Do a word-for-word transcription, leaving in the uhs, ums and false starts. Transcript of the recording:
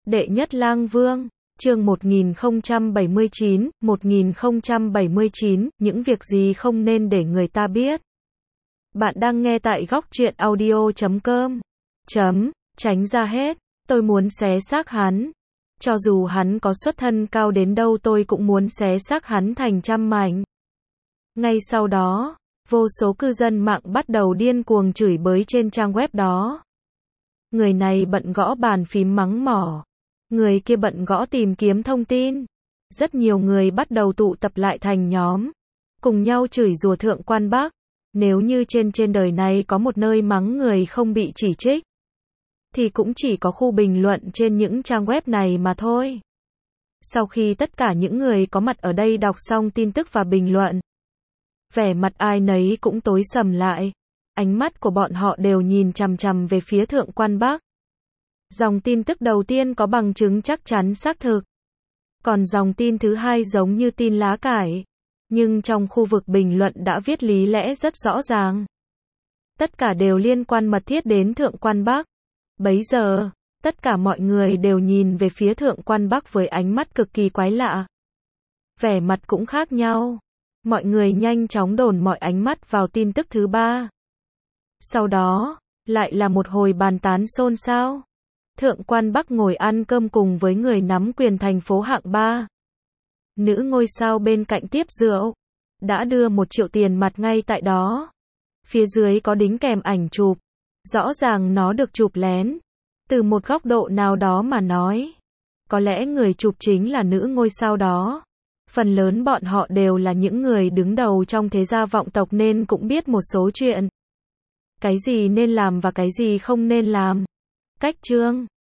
Đệ nhất lang vương, chương một nghìn không trăm bảy mươi chín, một nghìn không trăm bảy mươi chín, những việc gì không nên để người ta biết. Bạn đang nghe tại góc truyện audio chấm com. Chấm, tránh ra hết, tôi muốn xé xác hắn. Cho dù hắn có xuất thân cao đến đâu tôi cũng muốn xé xác hắn thành trăm mảnh. Ngay sau đó, vô số cư dân mạng bắt đầu điên cuồng chửi bới trên trang web đó. Người này bận gõ bàn phím mắng mỏ. Người kia bận gõ tìm kiếm thông tin. Rất nhiều người bắt đầu tụ tập lại thành nhóm, cùng nhau chửi rủa Thượng Quan Bắc. Nếu như trên trên đời này có một nơi mắng người không bị chỉ trích, thì cũng chỉ có khu bình luận trên những trang web này mà thôi. Sau khi tất cả những người có mặt ở đây đọc xong tin tức và bình luận, vẻ mặt ai nấy cũng tối sầm lại. Ánh mắt của bọn họ đều nhìn chằm chằm về phía Thượng Quan Bắc. Dòng tin tức đầu tiên có bằng chứng chắc chắn xác thực. Còn dòng tin thứ hai giống như tin lá cải. Nhưng trong khu vực bình luận đã viết lý lẽ rất rõ ràng. Tất cả đều liên quan mật thiết đến Thượng Quan Bắc. Bấy giờ, tất cả mọi người đều nhìn về phía Thượng Quan Bắc với ánh mắt cực kỳ quái lạ. Vẻ mặt cũng khác nhau. Mọi người nhanh chóng đồn mọi ánh mắt vào tin tức thứ ba. Sau đó, lại là một hồi bàn tán xôn xao. Thượng Quan Bắc ngồi ăn cơm cùng với người nắm quyền thành phố hạng ba. Nữ ngôi sao bên cạnh tiếp rượu, đã đưa một triệu tiền mặt ngay tại đó. Phía dưới có đính kèm ảnh chụp. Rõ ràng nó được chụp lén. Từ một góc độ nào đó mà nói, có lẽ người chụp chính là nữ ngôi sao đó. Phần lớn bọn họ đều là những người đứng đầu trong thế gia vọng tộc nên cũng biết một số chuyện. Cái gì nên làm và cái gì không nên làm. Cách chương